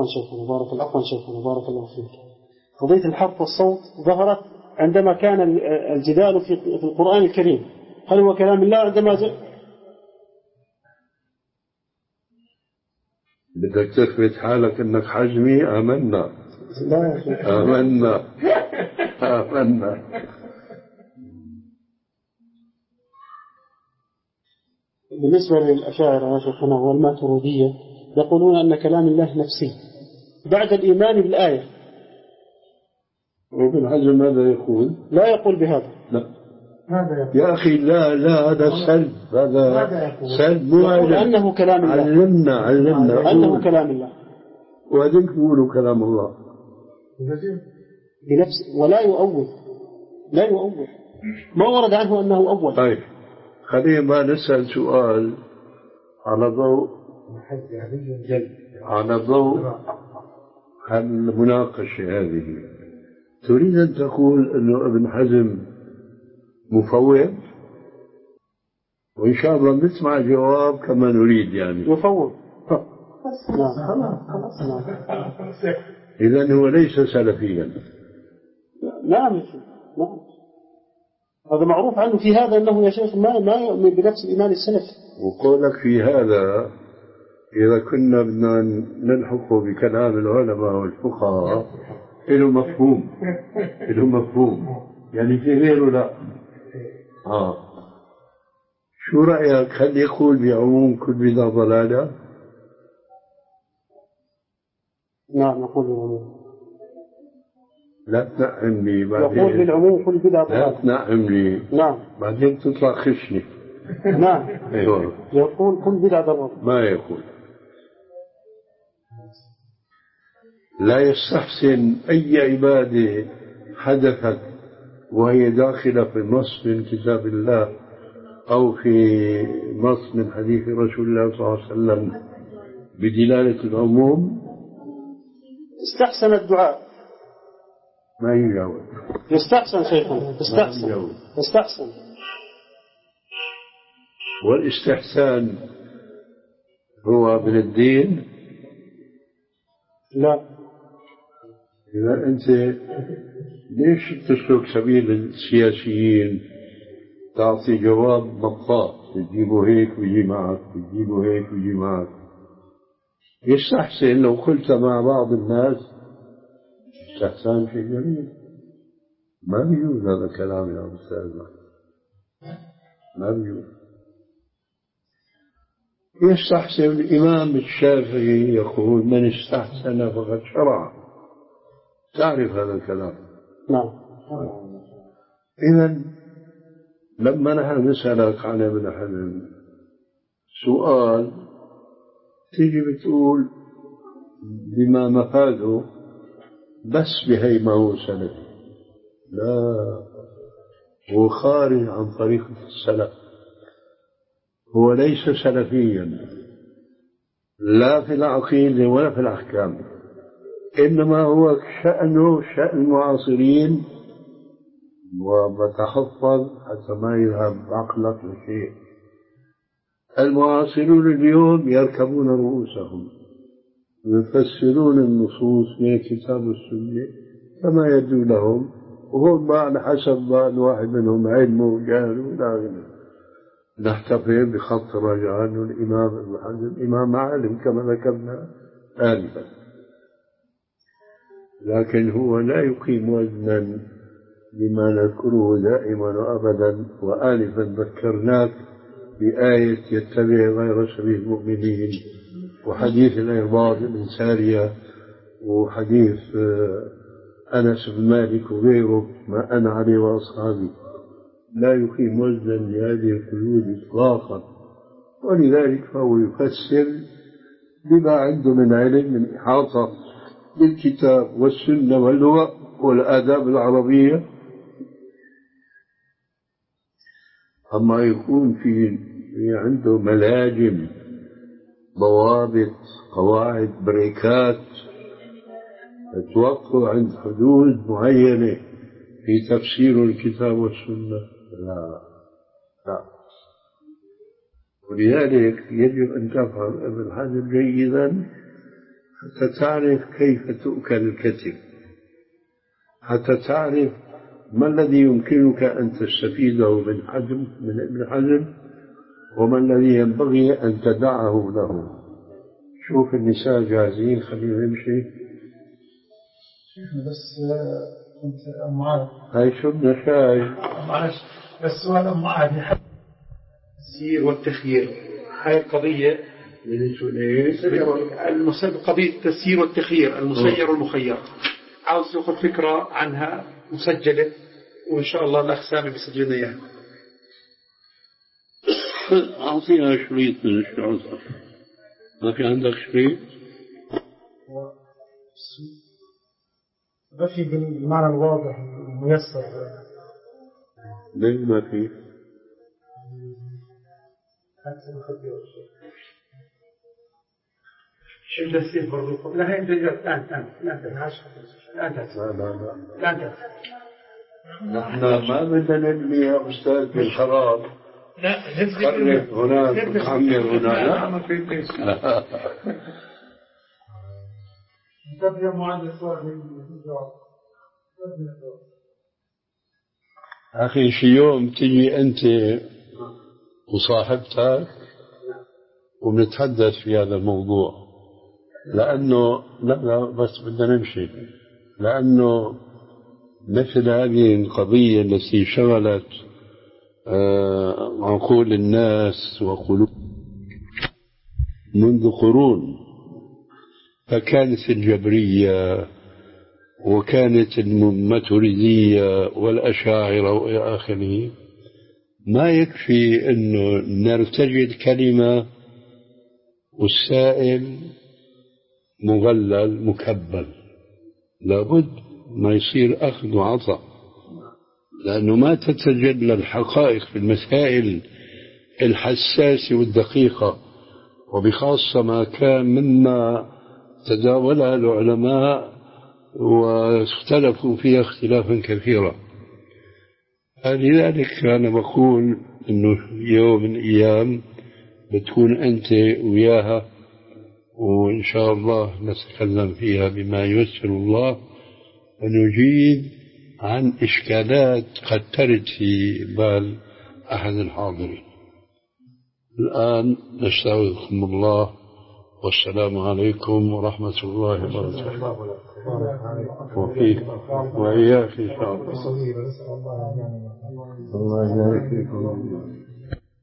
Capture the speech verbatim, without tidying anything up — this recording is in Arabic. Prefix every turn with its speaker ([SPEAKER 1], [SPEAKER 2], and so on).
[SPEAKER 1] عفوا شيخنا بارك الله عفوا شيخنا بارك الله فيك. قضية الحرف والصوت ظهرت عندما كان الجدال في في القرآن الكريم، هل هو كلام الله؟ عندما ز...
[SPEAKER 2] بدك تثبت حالك انك حجمي؟ آمنا
[SPEAKER 1] لا يا شيخ
[SPEAKER 2] آمنا آمنا.
[SPEAKER 1] بالنسبة للأشاعرة يا شيخنا والماتريدية يقولون أن كلام الله نفسي بعد الإيمان بالآية.
[SPEAKER 2] وابن حجر ماذا يقول؟
[SPEAKER 1] لا يقول بهذا.
[SPEAKER 2] لا يا أخي لا لا هذا سلب، هذا سلب مو
[SPEAKER 1] يقول أنه كلام الله.
[SPEAKER 2] علمنا علمنا
[SPEAKER 1] أنه كلام الله،
[SPEAKER 2] وهذين يقولوا كلام الله
[SPEAKER 1] بنفس ولا يؤول، لا يؤول، ما ورد عنه أنه أول.
[SPEAKER 2] طيب خلينا نسأل سؤال على ضوء على ضوء المناقشة هذه. تريد أن تقول أنه ابن حزم مفوض؟ وإن شاء الله نسمع جواب كما نريد يعني.
[SPEAKER 1] مفوض
[SPEAKER 2] إذن هو ليس سلفيا.
[SPEAKER 1] نعم نعم، هذا معروف عنه في هذا أنه يا شيخ ما ما يؤمن بنفس الإيمان السلفي.
[SPEAKER 2] وقولك في هذا إذا كنا بدنا نلحق بكلام العلماء والفقهاء له مفهوم، له مفهوم يعني في غيره لا. آه شو رأيك؟ هل يقول بعموم كل بدعة ضلالة؟
[SPEAKER 1] نعم نقول بالعموم.
[SPEAKER 2] لا تنعم لي بعدين.
[SPEAKER 1] يقول بالعموم كل بدعة ضلالة.
[SPEAKER 2] لا تنعم لي.
[SPEAKER 1] نعم.
[SPEAKER 2] بعدين تطلع خشني.
[SPEAKER 1] نعم.
[SPEAKER 2] أيوة.
[SPEAKER 1] يقول كل بدعة ضلالة.
[SPEAKER 2] ما يقول. لا يستحسن أي عبادة حدثت وهي داخلة في نص من كتاب الله أو في نص من حديث رسول الله صلى الله عليه وسلم بدلالة العموم.
[SPEAKER 1] استحسن الدعاء.
[SPEAKER 2] ما يجاوب.
[SPEAKER 1] يستحسن شيخنا. يستحسن. يستحسن.
[SPEAKER 2] والاستحسان هو من الدين؟
[SPEAKER 1] لا.
[SPEAKER 2] إذا أنت ليش تسلك سبيل السياسيين تعطي جواب مطاط، تجيبه هيك ويجي معك، تجيبه هيك ويجي معك؟ يستحسن لو قلت مع بعض الناس استحسان شيء جميل. ما بيجوز هذا الكلام يا أستاذ، ما بيجوز. يستحسن الإمام الشافعي يقول من استحسن فقد شرع. تعرف هذا الكلام؟
[SPEAKER 1] نعم.
[SPEAKER 2] إذن لما نحن نسألك عن ابن حزم سؤال تيجي بتقول بما مفاده بس بهي ما هو سلفي. لا، هو خارج عن طريقة السلف، هو ليس سلفيا لا في العقيدة ولا في الأحكام، إنما هو شأنه شأن المعاصرين. وبتحفظ حتى ما يذهب عقلك لشيء. المعاصرون اليوم يركبون رؤوسهم ويفسرون النصوص من الكتاب والسنة كما يبدو لهم، وهم على حسب ما الواحد منهم علمه وجاهله ولا غيره. نحتفل بخط رجعان الإمام ابن حزم إمام عالم كما ذكرنا آنفا، لكن هو لا يقيم وزنا لما نذكره دائما وأبدا. وآنفا ذكرناك بآية يتبع غير سبيل المؤمنين، وحديث الإرباض بن سارية، وحديث أنس بن مالك وغيره ما أنا عليه وأصحابي. لا يقيم وزنا لهذه القيود إطلاقا، ولذلك فهو يفسر بما عنده من علم من إحاطة بالكتاب والسنة واللغة والآداب العربية. أما يكون في عنده ملاجم ضوابط قواعد بريكات توقع عند حدود معينة في تفسير الكتاب والسنة، لا لا. ولذلك يجب أن تفهم ابن حزم جيدا حتى تعرف كيف تؤكل الكتف، حتى تعرف ما الذي يمكنك أن تستفيده من حزم من ابن حزم وما الذي ينبغي أن تدعه له. شوف النساء جاهزين، خلينا نمشي.
[SPEAKER 1] بس كنت أم عاد
[SPEAKER 2] هاي شربنا شاي.
[SPEAKER 1] معلش بس سؤال أم عاد التسيير والتخيير، هاي القضية المسألة قضية التسيير والتخيير، المسير والمخير، عاوز يأخذ فكرة عنها مسجلة، وإن شاء الله الأخ سامي بيسجل لنا إياها.
[SPEAKER 2] أعطينا شريط من الشعوذ. ما في عندك شريط؟
[SPEAKER 1] ما في بالمعنى الواضح الميسر.
[SPEAKER 2] ليه ما في؟
[SPEAKER 1] شو تسير برضو؟ لا هي الآن الآن لا تنعش لا تنعش
[SPEAKER 2] لا لا لا
[SPEAKER 1] لا تنعش.
[SPEAKER 2] نحن ما بدنا نبني يا أستاذ بالخراب.
[SPEAKER 1] لا
[SPEAKER 2] خرب هناك وتعمر هناك.
[SPEAKER 1] لا ما في ليش. طب يا مهندس
[SPEAKER 2] أخي شي يوم تجي أنت وصاحبتك وبنتحدث في هذا الموضوع، لأنه لا لا بس بدنا نمشي، لأنه مثل هذه القضية التي شغلت عقول الناس وقلوب منذ قرون، فكانت الجبرية وكانت الماتريدية والأشاعرة وإلى آخره، ما يكفي أنه نرتجل كلمة والسائل مغلل مكبل، لابد ما يصير أخذ وعطاء، لأنه ما تتجلى الحقائق في المسائل الحساسة والدقيقة، وبخاصة ما كان مما تداولها العلماء واختلفوا فيها اختلافا كثيرا. لذلك أنا بقول أنه يوم من الأيام بتكون أنت وياها، وإن شاء الله نتكلم فيها بما ييسر الله، ونجيب عن إشكالات قد ترد في بال أحد الحاضرين. الآن نستودعكم الله، والسلام عليكم ورحمة الله وبركاته. وفيك وإياك إن شاء الله. الله يبارك فيكم.